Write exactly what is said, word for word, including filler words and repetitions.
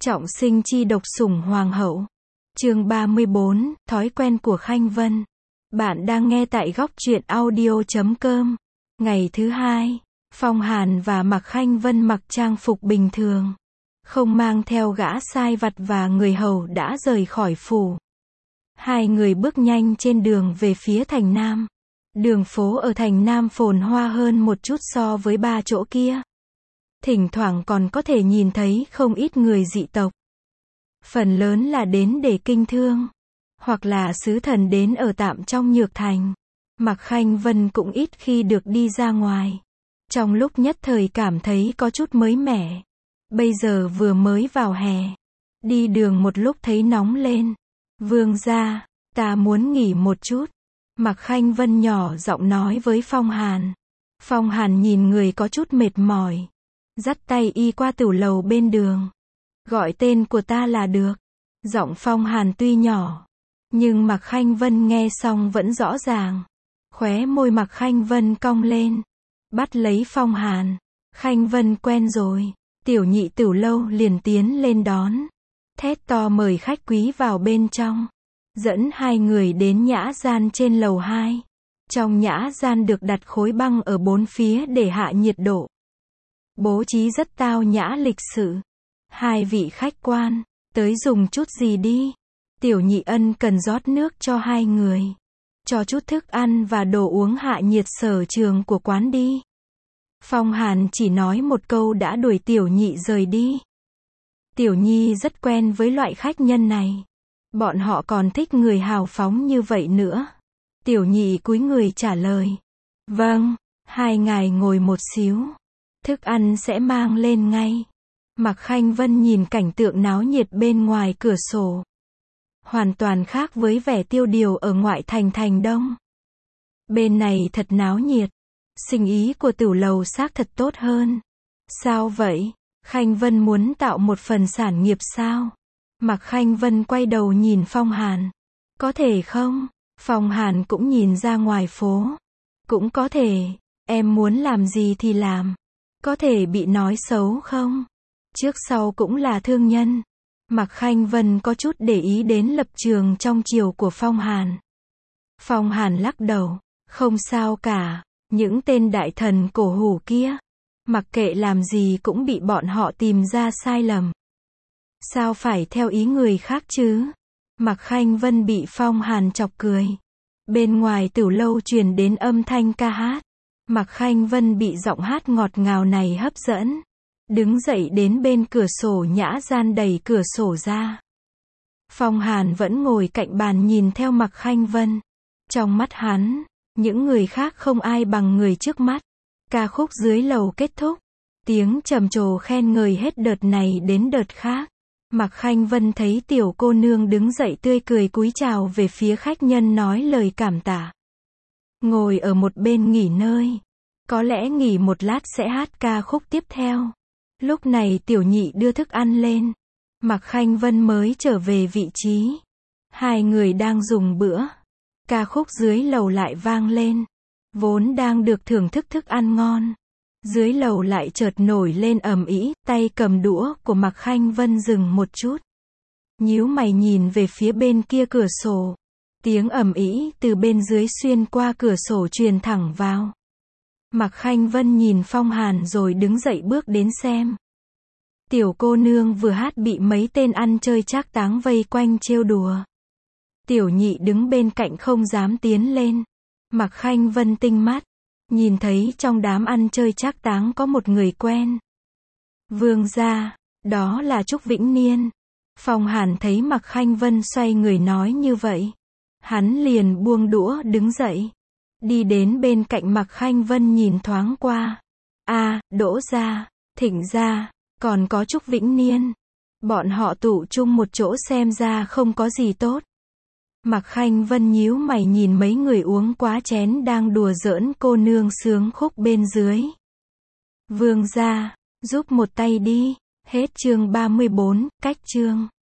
Trọng sinh chi độc sủng hoàng hậu. Chương ba mươi bốn, thói quen của Khanh Vân. Bạn đang nghe tại góc truyện audio chấm com. Ngày thứ hai, Phong Hàn và Mạc Khanh Vân mặc trang phục bình thường, không mang theo gã sai vặt và người hầu đã rời khỏi phủ. Hai người bước nhanh trên đường về phía thành Nam. Đường phố ở thành Nam phồn hoa hơn một chút so với ba chỗ kia. Thỉnh thoảng còn có thể nhìn thấy không ít người dị tộc. Phần lớn là đến để kinh thương, hoặc là sứ thần đến ở tạm trong Nhược Thành. Mạc Khanh Vân cũng ít khi được đi ra ngoài. Trong lúc nhất thời cảm thấy có chút mới mẻ. Bây giờ vừa mới vào hè, đi đường một lúc thấy nóng lên. Vương gia, ta muốn nghỉ một chút. Mạc Khanh Vân nhỏ giọng nói với Phong Hàn. Phong Hàn nhìn người có chút mệt mỏi, dắt tay y qua tửu lầu bên đường. Gọi tên của ta là được. Giọng Phong Hàn tuy nhỏ, nhưng Mạc Khanh Vân nghe xong vẫn rõ ràng. Khóe môi Mạc Khanh Vân cong lên, bắt lấy Phong Hàn. Khanh Vân quen rồi. Tiểu nhị tửu lâu liền tiến lên đón, thét to mời khách quý vào bên trong. Dẫn hai người đến nhã gian trên lầu hai. Trong nhã gian được đặt khối băng ở bốn phía để hạ nhiệt độ. Bố trí rất tao nhã lịch sự. Hai vị khách quan, tới dùng chút gì đi. Tiểu nhị ân cần rót nước cho hai người. Cho chút thức ăn và đồ uống hạ nhiệt sở trường của quán đi. Phong Hàn chỉ nói một câu đã đuổi tiểu nhị rời đi. Tiểu nhi rất quen với loại khách nhân này. Bọn họ còn thích người hào phóng như vậy nữa. Tiểu nhị cúi người trả lời. Vâng, hai ngài ngồi một xíu. Thức ăn sẽ mang lên ngay. Mạc Khanh Vân nhìn cảnh tượng náo nhiệt bên ngoài cửa sổ. Hoàn toàn khác với vẻ tiêu điều ở ngoại thành thành Đông. Bên này thật náo nhiệt. Sinh ý của tửu lầu xác thật tốt hơn. Sao vậy? Khanh Vân muốn tạo một phần sản nghiệp sao? Mạc Khanh Vân quay đầu nhìn Phong Hàn. Có thể không? Phong Hàn cũng nhìn ra ngoài phố. Cũng có thể. Em muốn làm gì thì làm. Có thể bị nói xấu không? Trước sau cũng là thương nhân. Mạc Khanh Vân có chút để ý đến lập trường trong chiều của Phong Hàn. Phong Hàn lắc đầu. Không sao cả. Những tên đại thần cổ hủ kia, mặc kệ làm gì cũng bị bọn họ tìm ra sai lầm. Sao phải theo ý người khác chứ? Mạc Khanh Vân bị Phong Hàn chọc cười. Bên ngoài tửu lâu truyền đến âm thanh ca hát. Mạc Khanh Vân bị giọng hát ngọt ngào này hấp dẫn. Đứng dậy đến bên cửa sổ nhã gian đẩy cửa sổ ra. Phong Hàn vẫn ngồi cạnh bàn nhìn theo Mạc Khanh Vân. Trong mắt hắn, những người khác không ai bằng người trước mắt. Ca khúc dưới lầu kết thúc. Tiếng trầm trồ khen ngợi hết đợt này đến đợt khác. Mạc Khanh Vân thấy tiểu cô nương đứng dậy tươi cười cúi chào về phía khách nhân nói lời cảm tạ. Ngồi ở một bên nghỉ ngơi. Có lẽ nghỉ một lát sẽ hát ca khúc tiếp theo. Lúc này tiểu nhị đưa thức ăn lên. Mạc Khanh Vân mới trở về vị trí. Hai người đang dùng bữa. Ca khúc dưới lầu lại vang lên. Vốn đang được thưởng thức thức ăn ngon. Dưới lầu lại chợt nổi lên ầm ĩ, tay cầm đũa của Mạc Khanh Vân dừng một chút. Nhíu mày nhìn về phía bên kia cửa sổ. Tiếng ầm ĩ từ bên dưới xuyên qua cửa sổ truyền thẳng vào. Mạc Khanh Vân nhìn Phong Hàn rồi đứng dậy bước đến xem. Tiểu cô nương vừa hát bị mấy tên ăn chơi trác táng vây quanh trêu đùa. Tiểu nhị đứng bên cạnh không dám tiến lên. Mạc Khanh Vân tinh mắt, nhìn thấy trong đám ăn chơi trác táng có một người quen. Vương gia, đó là Trúc Vĩnh Niên. Phong Hàn thấy Mạc Khanh Vân xoay người nói như vậy. Hắn liền buông đũa đứng dậy. Đi đến bên cạnh Mạc Khanh Vân nhìn thoáng qua. A, à, Đỗ gia, Thịnh gia, còn có Trúc Vĩnh Niên. Bọn họ tụ chung một chỗ xem ra không có gì tốt. Mạc Khanh Vân nhíu mày nhìn mấy người uống quá chén đang đùa giỡn cô nương sướng khúc bên dưới. Vương gia, giúp một tay đi. Hết chương ba mươi bốn, cách chương.